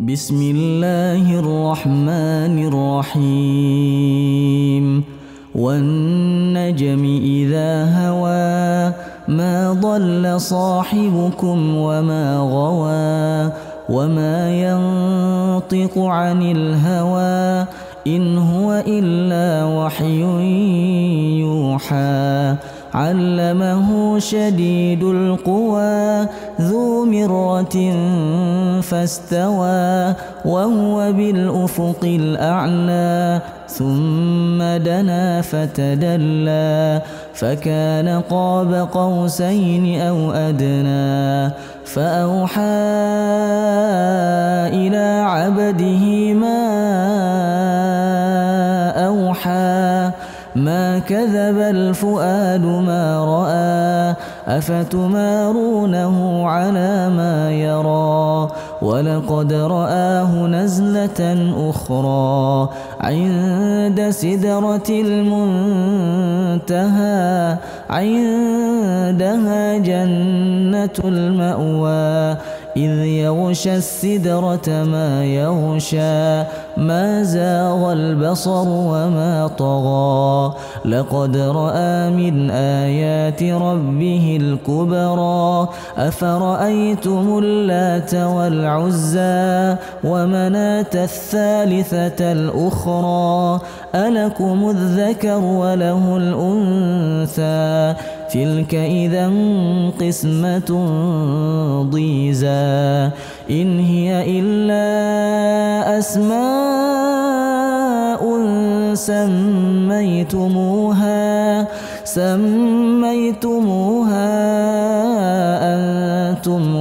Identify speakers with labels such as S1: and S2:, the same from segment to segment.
S1: بسم الله الرحمن الرحيم والنجم إذا هوى ما ضل صاحبكم وما غوى وما ينطق عن الهوى إن هو إلا وحي يوحى علمه شديد القوى ذو مرة فاستوى وهو بالأفق الأعلى ثم دنا فتدلى فكان قاب قوسين أو أدنى فأوحى إلى عبده ما أوحى ما كذب الفؤاد ما رأى أفتمارونه على ما يرى ولقد رآه نزلة أخرى عند سدرة المنتهى عندها جنة المأوى إذ يغشى السدرة ما يغشى ما زاغ البصر وما طغى لقد رأى من آيات ربه الكبرى أفرأيتم اللات والعزى ومناة الثالثة الأخرى ألكم الذكر وله الأنثى تلك إذا قسمة ضيزى إن هي إلا أسماء سميتموها أنتم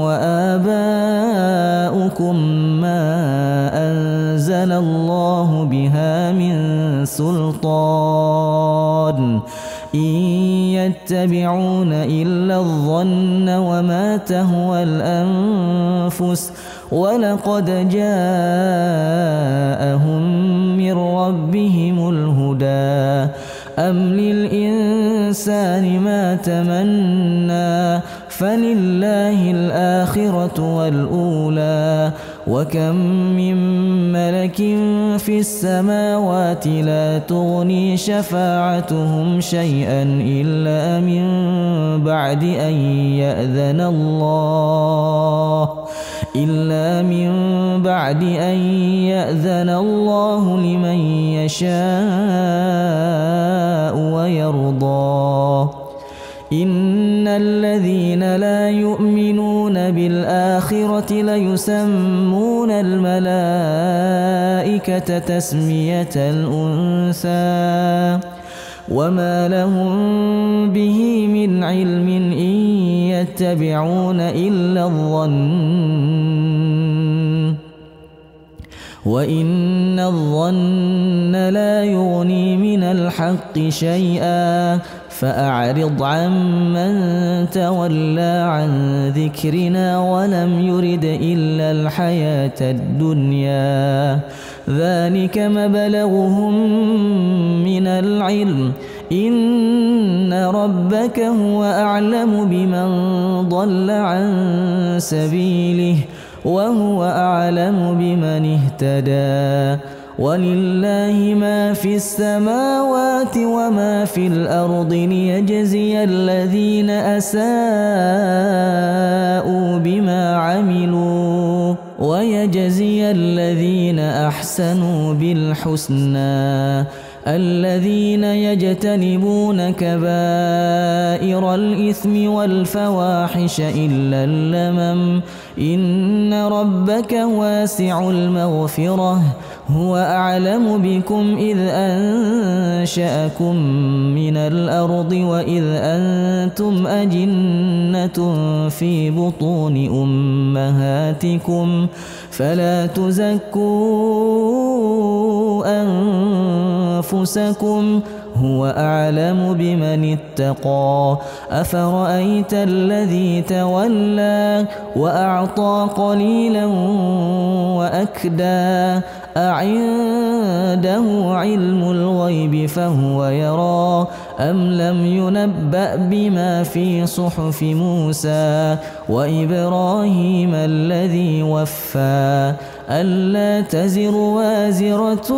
S1: وآباؤكم ما أنزل الله بها من سلطان إن يتبعون إلا الظن وما تهوى الأنفس ولقد جاءهم من ربهم الهدى أم للإنسان ما تمنى فلله الآخرة والأولى وكم من ملك في السماوات لا تغني شفاعتهم شيئا إلا من بعد أن يأذن الله لمن يشاء ويرضى إن الذين لا يؤمنون بالآخرة ليسمون الملائكة تسمية الأنثى وما لهم به من علم إن يتبعون إلا الظن وإن الظن لا يغني من الحق شيئا فأعرض عمن تولى عن ذكرنا ولم يرد إلا الحياة الدنيا ذلك مبلغهم من العلم إن ربك هو أعلم بمن ضل عن سبيله وهو أعلم بمن اهتدى ولله ما في السماوات وما في الأرض ليجزي الذين أساءوا بما عملوا ويجزي الذين أحسنوا بالحسنى الذين يجتنبون كبائر الإثم والفواحش إلا اللمم إن ربك واسع المغفرة هو أعلم بكم إذ أنشأكم من الأرض وإذ أنتم أجنة في بطون أمهاتكم فلا تزكوا أنفسكم هو أعلم بمن اتقى أفرأيت الذي تولى وأعطى قليلا وأكدى أعنده علم الغيب فهو يرى أم لم ينبأ بما في صحف موسى وإبراهيم الذي وفى ألا تزر وازرة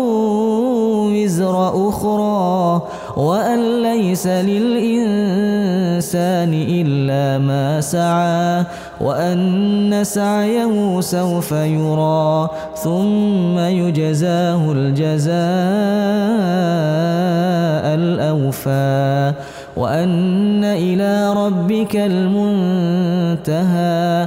S1: وزر أخرى وأن ليس للإنسان إلا ما سعى وأن سعيه سوف يرى ثم يجزاه الجزاء الأوفى وأن إلى ربك المنتهى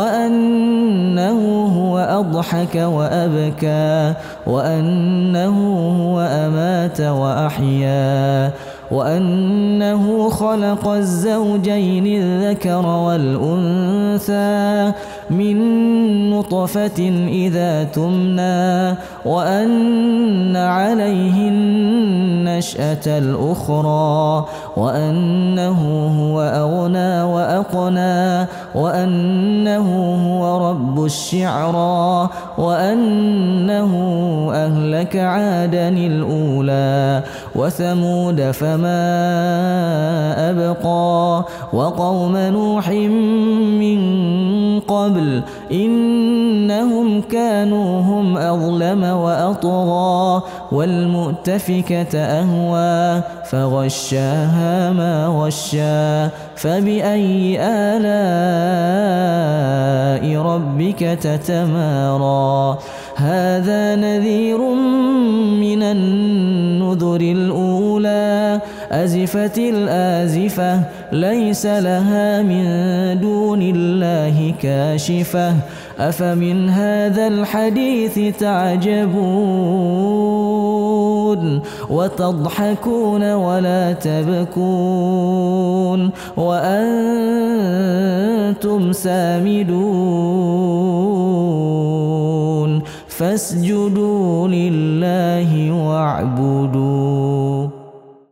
S1: وأنه هو أضحك وأبكى وأنه هو أمات وأحيا وأنه خلق الزوجين الذكر والأنثى من نطفة إذا تمنى وأن عليه النشأة الأخرى وأنه هو أغنى وأقنى وأنه هو رب الشعرى وأنه أهلك عادا الأولى وثمود فما أبقى وقوم نوح من قبل إنهم كانوا هم أظلم وأطغى والمؤتفكة أهوى فغشاها ما غشى فبأي آلاء ربك تتمارى هذا نذير من النذر الأولى أزفت الآزفة ليس لها من دون الله كاشفة أفمن هذا الحديث تعجبون وتضحكون ولا تبكون وأنتم سامدون فاسجدوا لله واعبدوا